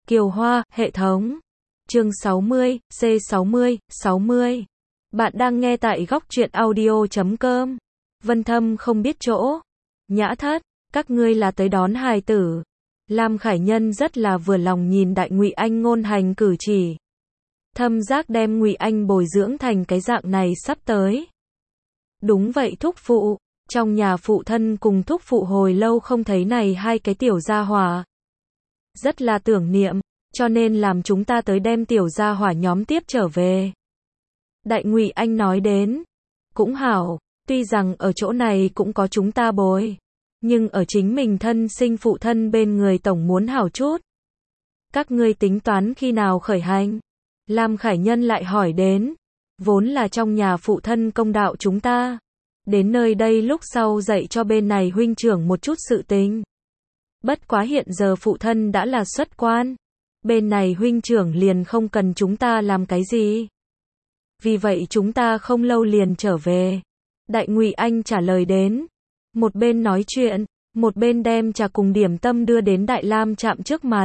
Kiều Hoa, hệ thống. Chương 60, C60, 60. Bạn đang nghe tại góc truyện audio.com. Vân Thâm không biết chỗ. Nhã Thất, các ngươi là tới đón hài tử. Lam Khải Nhân rất là vừa lòng nhìn Đại Ngụy Anh ngôn hành cử chỉ. Thâm giác đem Ngụy Anh bồi dưỡng thành cái dạng này sắp tới. Đúng vậy thúc phụ, trong nhà phụ thân cùng thúc phụ hồi lâu không thấy này hai cái tiểu gia hỏa. Rất là tưởng niệm, cho nên làm chúng ta tới đem tiểu gia hỏa nhóm tiếp trở về. Đại Ngụy Anh nói đến, cũng hảo, tuy rằng ở chỗ này cũng có chúng ta bồi, nhưng ở chính mình thân sinh phụ thân bên người tổng muốn hảo chút. Các ngươi tính toán khi nào khởi hành? Lam Khải Nhân lại hỏi đến, vốn là trong nhà phụ thân công đạo chúng ta, đến nơi đây lúc sau dạy cho bên này huynh trưởng một chút sự tình. Bất quá hiện giờ phụ thân đã là xuất quan, bên này huynh trưởng liền không cần chúng ta làm cái gì. Vì vậy chúng ta không lâu liền trở về. Đại Ngụy Anh trả lời đến, một bên nói chuyện, một bên đem trà cùng điểm tâm đưa đến Đại Lam Trạm trước mặt.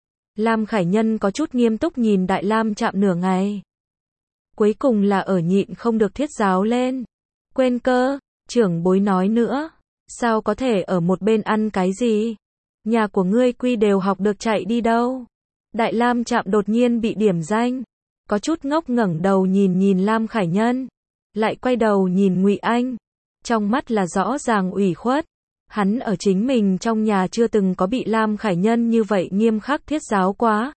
Lam Khải Nhân có chút nghiêm túc nhìn Đại Lam Trạm nửa ngày. Cuối cùng là ở nhịn không được thiết giáo lên. Quên cơ, trưởng bối nói nữa, sao có thể ở một bên ăn cái gì? Nhà của ngươi quy đều học được chạy đi đâu? Đại Lam Trạm đột nhiên bị điểm danh, có chút ngốc ngẩng đầu nhìn Lam Khải Nhân, lại quay đầu nhìn Ngụy Anh, trong mắt là rõ ràng ủy khuất. Hắn ở chính mình trong nhà chưa từng có bị Lam Khải Nhân như vậy nghiêm khắc thiết giáo quá.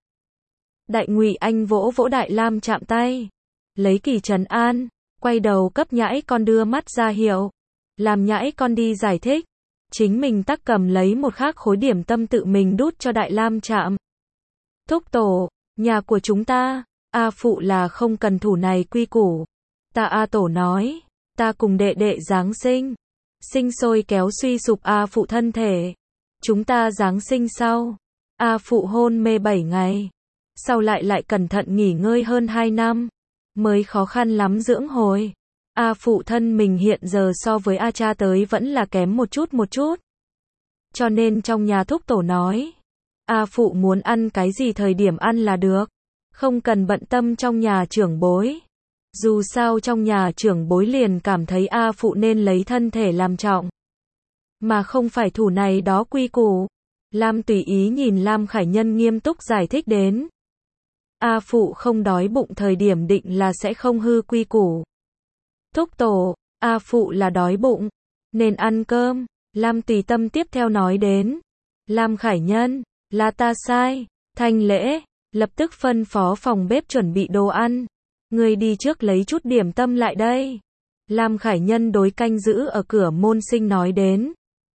Đại Ngụy Anh vỗ vỗ Đại Lam Trạm tay, lấy kỳ trấn an, quay đầu cấp nhãi con đưa mắt ra hiệu, làm nhãi con đi giải thích. Chính mình tắc cầm lấy một khác khối điểm tâm tự mình đút cho Đại Lam Trạm. Thúc tổ, nhà của chúng ta, A phụ là không cần thủ này quy củ. Ta A tổ nói, ta cùng đệ đệ Giáng sinh. Sinh sôi kéo suy sụp A phụ thân thể. Chúng ta Giáng sinh sau. A phụ hôn mê 7 ngày. Sau lại cẩn thận nghỉ ngơi hơn 2 năm. Mới khó khăn lắm dưỡng hồi. A phụ thân mình hiện giờ so với A cha tới vẫn là kém một chút. Cho nên trong nhà thúc tổ nói, A phụ muốn ăn cái gì thời điểm ăn là được. Không cần bận tâm trong nhà trưởng bối. Dù sao trong nhà trưởng bối liền cảm thấy A phụ nên lấy thân thể làm trọng, mà không phải thủ này đó quy củ. Lam tùy ý nhìn Lam Khải Nhân nghiêm túc giải thích đến. A phụ không đói bụng thời điểm định là sẽ không hư quy củ. Thúc tổ, A phụ là đói bụng, nên ăn cơm. Lam tùy tâm tiếp theo nói đến. Lam Khải Nhân, là ta sai. Thanh lễ, lập tức phân phó phòng bếp chuẩn bị đồ ăn. Ngươi đi trước lấy chút điểm tâm lại đây. Lam Khải Nhân đối canh giữ ở cửa môn sinh nói đến.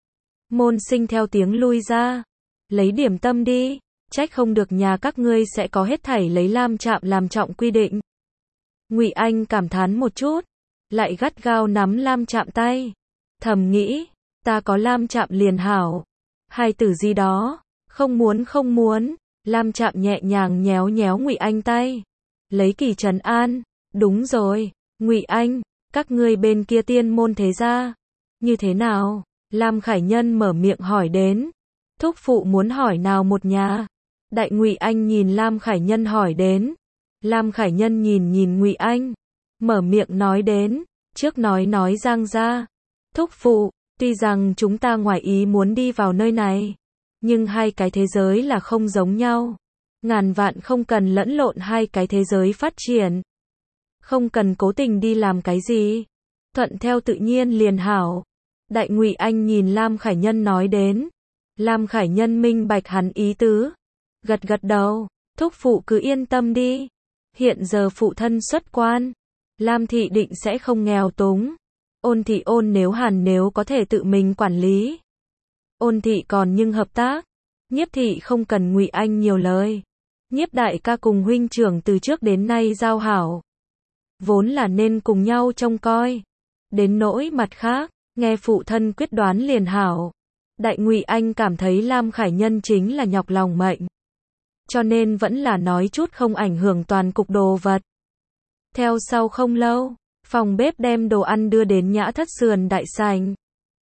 Môn sinh theo tiếng lui ra. Lấy điểm tâm đi, trách không được nhà các ngươi sẽ có hết thảy lấy Lam Trạm làm trọng quy định. Ngụy Anh cảm thán một chút, lại gắt gao nắm Lam Trạm tay. Thầm nghĩ, ta có Lam Trạm liền hảo. Hai tử gì đó, không muốn. Lam Trạm nhẹ nhàng nhéo Ngụy Anh tay. Lấy kỳ trấn an, đúng rồi, Ngụy Anh, các ngươi bên kia tiên môn thế gia, như thế nào? Lam Khải Nhân mở miệng hỏi đến. Thúc phụ muốn hỏi nào một nhà? Đại Ngụy Anh nhìn Lam Khải Nhân hỏi đến. Lam Khải Nhân nhìn Ngụy Anh, mở miệng nói đến, trước nói giang ra. Thúc phụ, tuy rằng chúng ta ngoài ý muốn đi vào nơi này, nhưng hai cái thế giới là không giống nhau. Ngàn vạn không cần lẫn lộn hai cái thế giới phát triển. Không cần cố tình đi làm cái gì. Thuận theo tự nhiên liền hảo. Đại Ngụy Anh nhìn Lam Khải Nhân nói đến. Lam Khải Nhân minh bạch hắn ý tứ. Gật đầu, thúc phụ cứ yên tâm đi. Hiện giờ phụ thân xuất quan. Lam thị định sẽ không nghèo túng. Ôn thị nếu có thể tự mình quản lý. Ôn thị còn nhưng hợp tác. Nhiếp thị không cần Ngụy Anh nhiều lời. Nhiếp đại ca cùng huynh trưởng từ trước đến nay giao hảo, vốn là nên cùng nhau trông coi. Đến nỗi mặt khác, nghe phụ thân quyết đoán liền hảo. Đại Ngụy Anh cảm thấy Lam Khải Nhân chính là nhọc lòng mệnh, cho nên vẫn là nói chút không ảnh hưởng toàn cục đồ vật. Theo sau không lâu, phòng bếp đem đồ ăn đưa đến Nhã Thất sườn đại sảnh.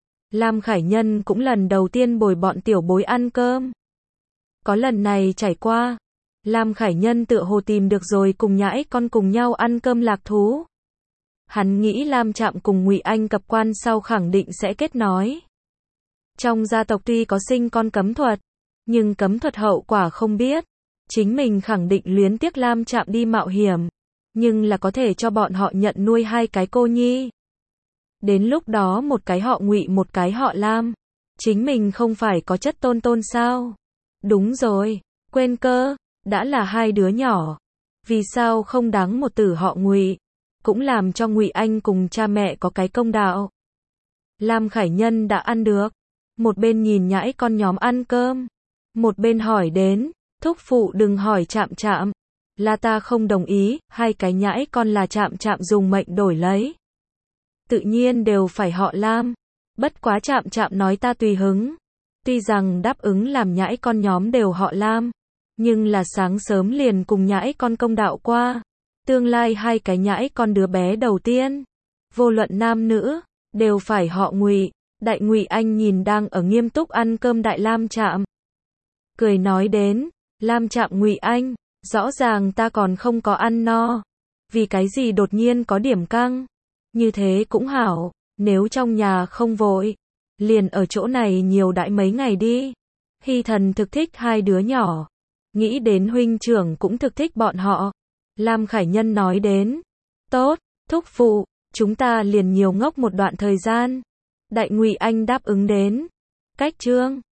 Lam Khải Nhân cũng lần đầu tiên bồi bọn tiểu bối ăn cơm. Có lần này trải qua, Lam Khải Nhân tựa hồ tìm được rồi cùng nhãi con cùng nhau ăn cơm lạc thú. Hắn nghĩ Lam Trạm cùng Ngụy Anh cập quan sau khẳng định sẽ kết nối. Trong gia tộc tuy có sinh con cấm thuật, nhưng cấm thuật hậu quả không biết. Chính mình khẳng định luyến tiếc Lam Trạm đi mạo hiểm, nhưng là có thể cho bọn họ nhận nuôi hai cái cô nhi. Đến lúc đó một cái họ Ngụy một cái họ Lam, chính mình không phải có chất tôn tôn sao? Đúng rồi, quên cơ, đã là hai đứa nhỏ, vì sao không đáng một tử họ Ngụy, cũng làm cho Ngụy Anh cùng cha mẹ có cái công đạo. Lam Khải Nhân đã ăn được, một bên nhìn nhãi con nhóm ăn cơm, một bên hỏi đến, thúc phụ đừng hỏi Trạm Trạm, là ta không đồng ý, hai cái nhãi con là Trạm Trạm dùng mệnh đổi lấy. Tự nhiên đều phải họ Lam, bất quá Trạm Trạm nói ta tùy hứng. Tuy rằng đáp ứng làm nhãi con nhóm đều họ Lam, nhưng là sáng sớm liền cùng nhãi con công đạo qua. Tương lai hai cái nhãi con đứa bé đầu tiên, vô luận nam nữ, đều phải họ Ngụy. Đại Ngụy Anh nhìn đang ở nghiêm túc ăn cơm đại Lam Trạm, cười nói đến, Lam Trạm Ngụy Anh, rõ ràng ta còn không có ăn no, vì cái gì đột nhiên có điểm căng, như thế cũng hảo, nếu trong nhà không vội, liền ở chỗ này nhiều đãi mấy ngày đi. Hy Thần thực thích hai đứa nhỏ, nghĩ đến huynh trưởng cũng thực thích bọn họ. Lam Khải Nhân nói đến, tốt, thúc phụ, chúng ta liền nhiều ngốc một đoạn thời gian. Đại Ngụy Anh đáp ứng đến. Cách chương